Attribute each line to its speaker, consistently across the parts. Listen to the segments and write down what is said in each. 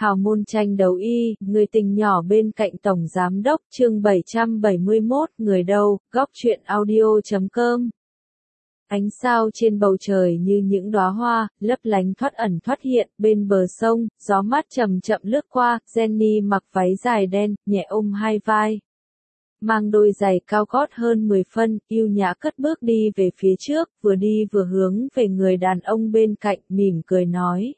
Speaker 1: Hào môn tranh đấu y, người tình nhỏ bên cạnh Tổng Giám Đốc, chương 771, người đâu, góc truyện audio.com. Ánh sao trên bầu trời như những đóa hoa, lấp lánh thoát ẩn thoát hiện, bên bờ sông, gió mát chậm chậm lướt qua, Jenny mặc váy dài đen, nhẹ ôm hai vai. Mang đôi giày cao gót hơn 10 phân, yêu nhã cất bước đi về phía trước, vừa đi vừa hướng về người đàn ông bên cạnh, mỉm cười nói.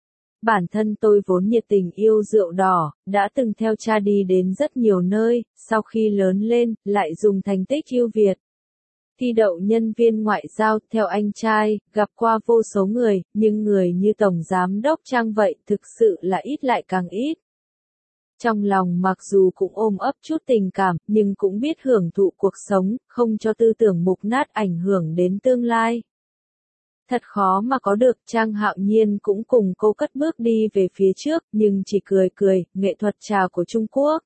Speaker 1: Bản thân tôi vốn nhiệt tình yêu rượu đỏ, đã từng theo cha đi đến rất nhiều nơi, sau khi lớn lên, lại dùng thành tích ưu việt. Thi đậu nhân viên ngoại giao, theo anh trai, gặp qua vô số người, nhưng người như Tổng Giám Đốc Trang vậy thực sự là ít lại càng ít. Trong lòng mặc dù cũng ôm ấp chút tình cảm, nhưng cũng biết hưởng thụ cuộc sống, không cho tư tưởng mục nát ảnh hưởng đến tương lai. Thật khó mà có được, Trang Hạo Nhiên cũng cùng cô cất bước đi về phía trước, nhưng chỉ cười cười, nghệ thuật trà của Trung Quốc.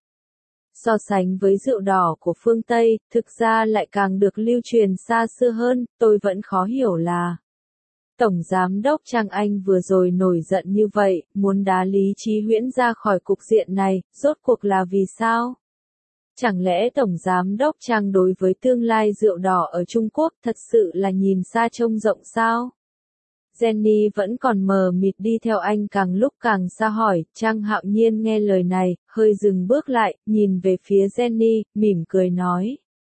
Speaker 1: So sánh với rượu đỏ của phương Tây, thực ra lại càng được lưu truyền xa xưa hơn, tôi vẫn khó hiểu là. Tổng Giám Đốc Trang Anh vừa rồi nổi giận như vậy, muốn đá Lý Chí Huyễn ra khỏi cục diện này, rốt cuộc là vì sao? Chẳng lẽ Tổng Giám Đốc Trang đối với tương lai rượu đỏ ở Trung Quốc thật sự là nhìn xa trông rộng sao? Jenny vẫn còn mờ mịt đi theo anh càng lúc càng xa hỏi, Trang Hạo Nhiên nghe lời này, hơi dừng bước lại, nhìn về phía Jenny, mỉm cười nói.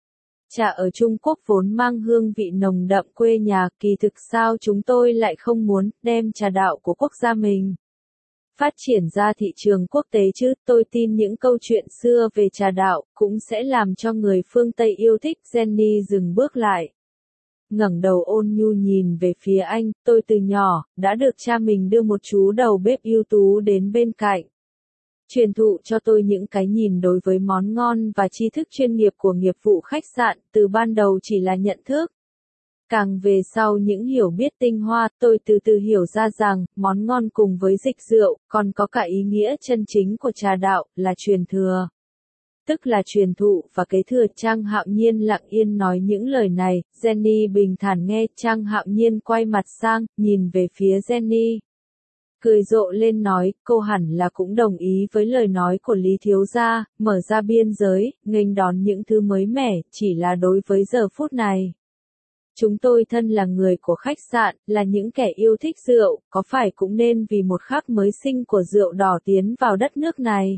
Speaker 1: Trà ở Trung Quốc vốn mang hương vị nồng đậm quê nhà, kỳ thực sao chúng tôi lại không muốn đem trà đạo của quốc gia mình phát triển ra thị trường quốc tế chứ, tôi tin những câu chuyện xưa về trà đạo cũng sẽ làm cho người phương Tây yêu thích. Jenny dừng bước lại, ngẩng đầu ôn nhu nhìn về phía anh, tôi từ nhỏ đã được cha mình đưa một chú đầu bếp ưu tú đến bên cạnh, truyền thụ cho tôi những cái nhìn đối với món ngon và tri thức chuyên nghiệp của nghiệp vụ khách sạn, từ ban đầu chỉ là nhận thức. Càng về sau những hiểu biết tinh hoa, tôi từ từ hiểu ra rằng, món ngon cùng với dịch rượu, còn có cả ý nghĩa chân chính của trà đạo, là truyền thừa. Tức là truyền thụ và kế thừa. Trang Hạo Nhiên lặng yên nói những lời này, Jenny bình thản nghe, Trang Hạo Nhiên quay mặt sang, nhìn về phía Jenny. Cười rộ lên nói, cô hẳn là cũng đồng ý với lời nói của Lý Thiếu Gia, mở ra biên giới, nghênh đón những thứ mới mẻ, chỉ là đối với giờ phút này. Chúng tôi thân là người của khách sạn, là những kẻ yêu thích rượu, có phải cũng nên vì một khắc mới sinh của rượu đỏ tiến vào đất nước này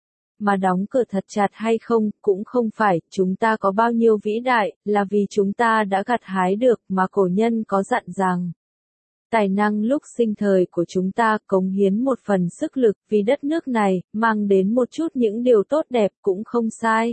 Speaker 1: mà đóng cửa thật chặt hay không, cũng không phải, chúng ta có bao nhiêu vĩ đại, là vì chúng ta đã gặt hái được, mà cổ nhân có dặn rằng. Tài năng lúc sinh thời của chúng ta cống hiến một phần sức lực vì đất nước này, mang đến một chút những điều tốt đẹp cũng không sai.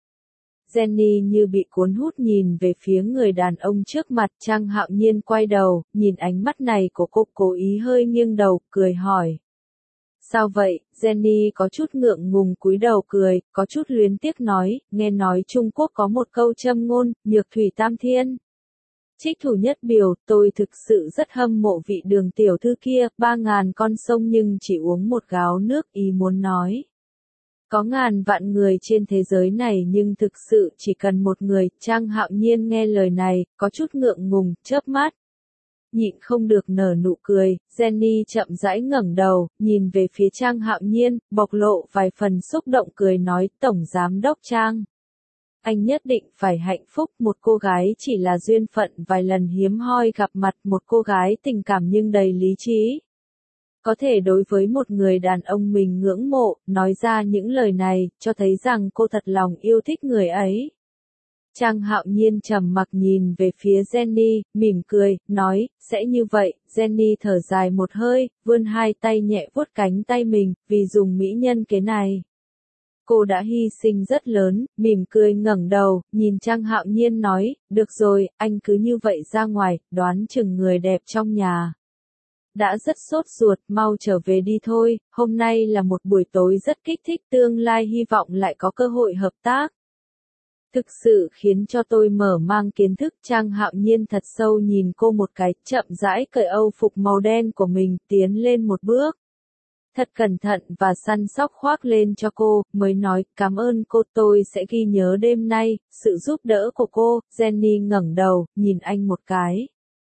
Speaker 1: Jenny như bị cuốn hút nhìn về phía người đàn ông trước mặt. Trang Hạo Nhiên quay đầu, nhìn ánh mắt này của cô, cố ý hơi nghiêng đầu, cười hỏi. Sao vậy? Jenny có chút ngượng ngùng cúi đầu cười, có chút luyến tiếc nói, nghe nói Trung Quốc có một câu châm ngôn, nhược thủy tam thiên. Trích thủ nhất biểu, tôi thực sự rất hâm mộ vị Đường tiểu thư kia, 3.000 con sông nhưng chỉ uống một gáo nước, ý muốn nói. Có ngàn vạn người trên thế giới này nhưng thực sự chỉ cần một người. Trang Hạo Nhiên nghe lời này, có chút ngượng ngùng, chớp mắt. Nhịn không được nở nụ cười, Jenny chậm rãi ngẩng đầu, nhìn về phía Trang Hạo Nhiên, bộc lộ vài phần xúc động cười nói, Tổng Giám Đốc Trang. Anh nhất định phải hạnh phúc, một cô gái chỉ là duyên phận vài lần hiếm hoi gặp mặt, một cô gái tình cảm nhưng đầy lý trí. Có thể đối với một người đàn ông mình ngưỡng mộ, nói ra những lời này, cho thấy rằng cô thật lòng yêu thích người ấy. Trang Hạo Nhiên trầm mặc nhìn về phía Jenny, mỉm cười, nói, sẽ như vậy. Jenny thở dài một hơi, vươn hai tay nhẹ vuốt cánh tay mình, vì dùng mỹ nhân kế này. Cô đã hy sinh rất lớn, mỉm cười ngẩng đầu, nhìn Trang Hạo Nhiên nói, được rồi, anh cứ như vậy ra ngoài, đoán chừng người đẹp trong nhà đã rất sốt ruột, mau trở về đi thôi, hôm nay là một buổi tối rất kích thích, tương lai hy vọng lại có cơ hội hợp tác. Thực sự khiến cho tôi mở mang kiến thức. Trang Hạo Nhiên thật sâu nhìn cô một cái, chậm rãi cởi âu phục màu đen của mình, tiến lên một bước. Thật cẩn thận và săn sóc khoác lên cho cô, mới nói, cảm ơn cô, tôi sẽ ghi nhớ đêm nay, sự giúp đỡ của cô. Jenny ngẩng đầu, nhìn anh một cái.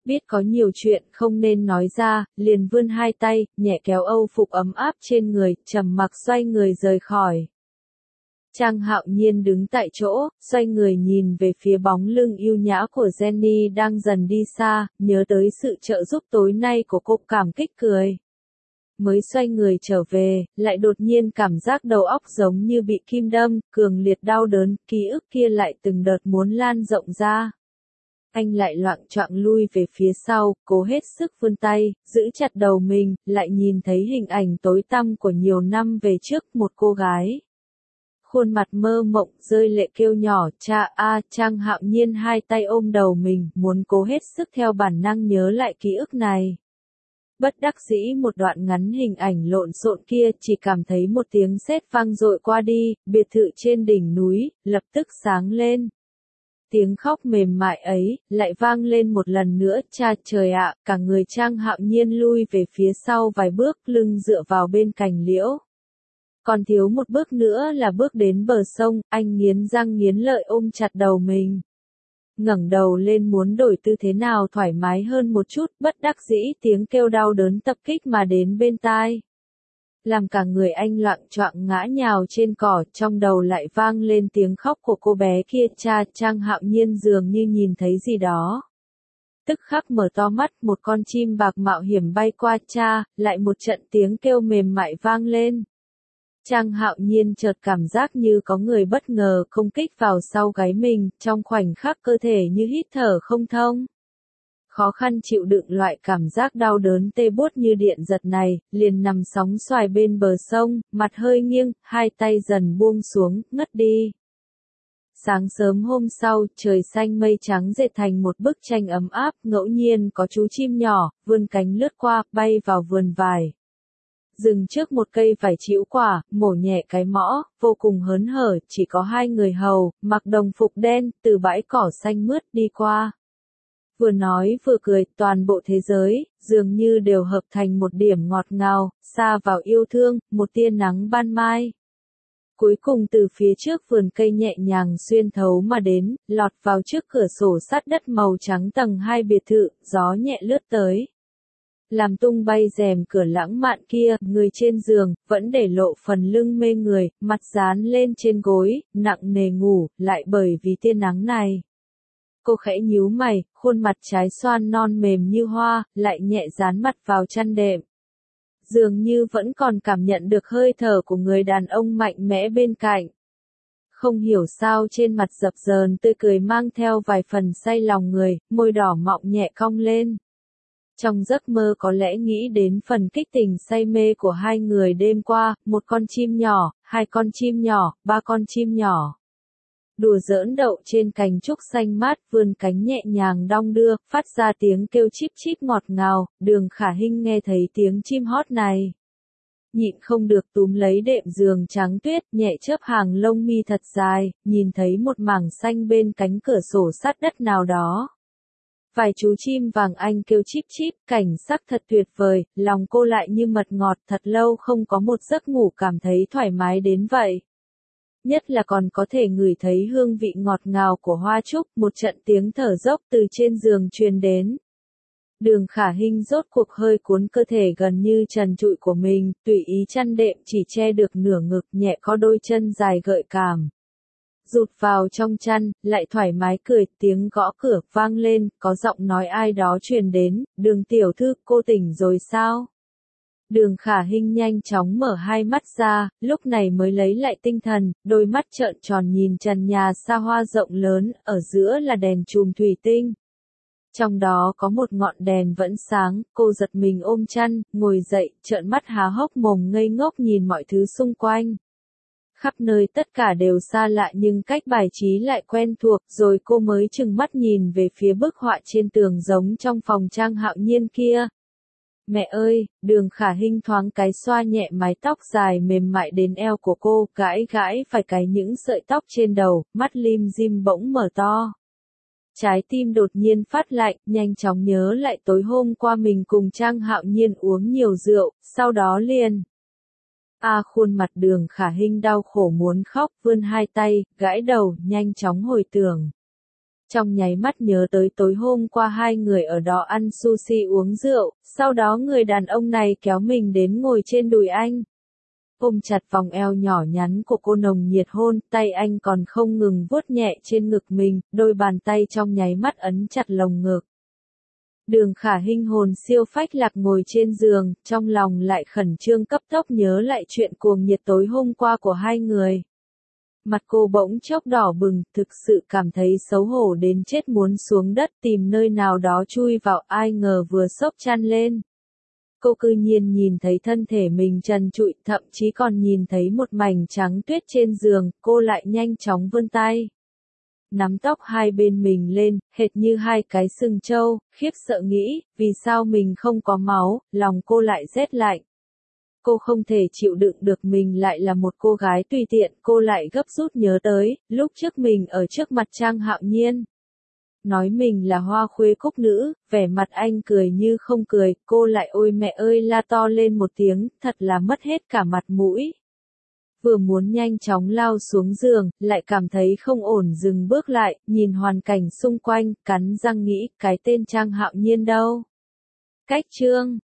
Speaker 1: Biết có nhiều chuyện không nên nói ra, liền vươn hai tay, nhẹ kéo âu phục ấm áp trên người, trầm mặc xoay người rời khỏi. Trang Hạo Nhiên đứng tại chỗ, xoay người nhìn về phía bóng lưng yêu nhã của Jenny đang dần đi xa, nhớ tới sự trợ giúp tối nay của cô, cảm kích cười. Mới xoay người trở về, lại đột nhiên cảm giác đầu óc giống như bị kim đâm, cường liệt đau đớn, ký ức kia lại từng đợt muốn lan rộng ra. Anh lại loạng choạng lui về phía sau, cố hết sức vươn tay, giữ chặt đầu mình, lại nhìn thấy hình ảnh tối tăm của nhiều năm về trước, một cô gái. Khuôn mặt mơ mộng, rơi lệ kêu nhỏ, cha a. Trang Hạo Nhiên hai tay ôm đầu mình, muốn cố hết sức theo bản năng nhớ lại ký ức này. Bất đắc dĩ một đoạn ngắn hình ảnh lộn xộn kia, chỉ cảm thấy một tiếng sét vang dội qua đi, biệt thự trên đỉnh núi, lập tức sáng lên. Tiếng khóc mềm mại ấy, lại vang lên một lần nữa, cha trời ạ, cả người Trang Hạo Nhiên lui về phía sau vài bước, lưng dựa vào bên cành liễu. Còn thiếu một bước nữa là bước đến bờ sông, anh nghiến răng nghiến lợi ôm chặt đầu mình. Ngẩng đầu lên muốn đổi tư thế nào thoải mái hơn một chút, bất đắc dĩ tiếng kêu đau đớn tập kích mà đến bên tai. Làm cả người anh loạng choạng ngã nhào trên cỏ, trong đầu lại vang lên tiếng khóc của cô bé kia, cha. Trang Hạo Nhiên dường như nhìn thấy gì đó. Tức khắc mở to mắt, một con chim bạc mạo hiểm bay qua, cha, lại một trận tiếng kêu mềm mại vang lên. Trang Hạo Nhiên chợt cảm giác như có người bất ngờ công kích vào sau gáy mình, trong khoảnh khắc cơ thể như hít thở không thông. Khó khăn chịu đựng loại cảm giác đau đớn tê buốt như điện giật này, liền nằm sóng xoài bên bờ sông, mặt hơi nghiêng, hai tay dần buông xuống, ngất đi. Sáng sớm hôm sau, trời xanh mây trắng dệt thành một bức tranh ấm áp, ngẫu nhiên có chú chim nhỏ, vươn cánh lướt qua, bay vào vườn vải. Dừng trước một cây vải chĩu quả, mổ nhẹ cái mõ, vô cùng hớn hở, chỉ có hai người hầu, mặc đồng phục đen, từ bãi cỏ xanh mướt đi qua. Vừa nói vừa cười, toàn bộ thế giới, dường như đều hợp thành một điểm ngọt ngào, xa vào yêu thương, một tia nắng ban mai. Cuối cùng từ phía trước vườn cây nhẹ nhàng xuyên thấu mà đến, lọt vào trước cửa sổ sắt đất màu trắng tầng 2 biệt thự, gió nhẹ lướt tới. Làm tung bay rèm cửa lãng mạn kia, người trên giường, vẫn để lộ phần lưng mê người, mặt dán lên trên gối, nặng nề ngủ, lại bởi vì tia nắng này. Cô khẽ nhíu mày, khuôn mặt trái xoan non mềm như hoa, lại nhẹ dán mặt vào chăn đệm. Dường như vẫn còn cảm nhận được hơi thở của người đàn ông mạnh mẽ bên cạnh. Không hiểu sao trên mặt dập dờn tươi cười mang theo vài phần say lòng người, môi đỏ mọng nhẹ cong lên. Trong giấc mơ có lẽ nghĩ đến phần kích tình say mê của hai người đêm qua, một con chim nhỏ, hai con chim nhỏ, ba con chim nhỏ. Đùa giỡn đậu trên cành trúc xanh mát, vươn cánh nhẹ nhàng đong đưa, phát ra tiếng kêu chíp chíp ngọt ngào, Đường Khả Hinh nghe thấy tiếng chim hót này. Nhịn không được túm lấy đệm giường trắng tuyết, nhẹ chớp hàng lông mi thật dài, nhìn thấy một mảng xanh bên cánh cửa sổ sắt đất nào đó. Vài chú chim vàng anh kêu chíp chíp, cảnh sắc thật tuyệt vời, lòng cô lại như mật ngọt, thật lâu không có một giấc ngủ cảm thấy thoải mái đến vậy. Nhất là còn có thể ngửi thấy hương vị ngọt ngào của hoa trúc, một trận tiếng thở dốc từ trên giường truyền đến. Đường Khả Hinh rốt cuộc hơi cuốn cơ thể gần như trần trụi của mình, tùy ý chăn đệm chỉ che được nửa ngực, nhẹ có đôi chân dài gợi cảm. Rụt vào trong chăn, lại thoải mái cười, tiếng gõ cửa vang lên, có giọng nói ai đó truyền đến, Đường tiểu thư, cô tỉnh rồi sao? Đường Khả Hinh nhanh chóng mở hai mắt ra, lúc này mới lấy lại tinh thần, đôi mắt trợn tròn nhìn trần nhà xa hoa rộng lớn, ở giữa là đèn chùm thủy tinh. Trong đó có một ngọn đèn vẫn sáng, cô giật mình ôm chăn, ngồi dậy, trợn mắt há hốc mồm ngây ngốc nhìn mọi thứ xung quanh. Khắp nơi tất cả đều xa lạ nhưng cách bài trí lại quen thuộc, rồi cô mới chừng mắt nhìn về phía bức họa trên tường giống trong phòng Trang Hạo Nhiên kia. Mẹ ơi, Đường Khả Hinh thoáng cái xoa nhẹ mái tóc dài mềm mại đến eo của cô, gãi gãi phải cái những sợi tóc trên đầu, mắt lim dim bỗng mở to. Trái tim đột nhiên phát lạnh, nhanh chóng nhớ lại tối hôm qua mình cùng Trang Hạo Nhiên uống nhiều rượu, sau đó liền. Khuôn mặt Đường Khả Hinh đau khổ muốn khóc, vươn hai tay, gãi đầu, nhanh chóng hồi tưởng. Trong nháy mắt nhớ tới tối hôm qua hai người ở đó ăn sushi uống rượu, sau đó người đàn ông này kéo mình đến ngồi trên đùi anh. Ôm chặt vòng eo nhỏ nhắn của cô nồng nhiệt hôn, tay anh còn không ngừng vuốt nhẹ trên ngực mình, đôi bàn tay trong nháy mắt ấn chặt lồng ngực. Đường Khả Hinh hồn siêu phách lạc ngồi trên giường, trong lòng lại khẩn trương cấp tốc nhớ lại chuyện cuồng nhiệt tối hôm qua của hai người. Mặt cô bỗng chốc đỏ bừng, thực sự cảm thấy xấu hổ đến chết muốn xuống đất tìm nơi nào đó chui vào, ai ngờ vừa xốc chăn lên. Cô cư nhiên nhìn thấy thân thể mình trần trụi, thậm chí còn nhìn thấy một mảnh trắng tuyết trên giường, cô lại nhanh chóng vươn tay. Nắm tóc hai bên mình lên, hệt như hai cái sừng trâu, khiếp sợ nghĩ, vì sao mình không có máu, lòng cô lại rét lạnh. Cô không thể chịu đựng được mình lại là một cô gái tùy tiện, cô lại gấp rút nhớ tới, lúc trước mình ở trước mặt Trang Hạo Nhiên. Nói mình là hoa khuê cúc nữ, vẻ mặt anh cười như không cười, cô lại ôi mẹ ơi la to lên một tiếng, thật là mất hết cả mặt mũi. Vừa muốn nhanh chóng lao xuống giường, lại cảm thấy không ổn dừng bước lại, nhìn hoàn cảnh xung quanh, cắn răng nghĩ, cái tên Trang Hạo Nhiên đâu. Cách chương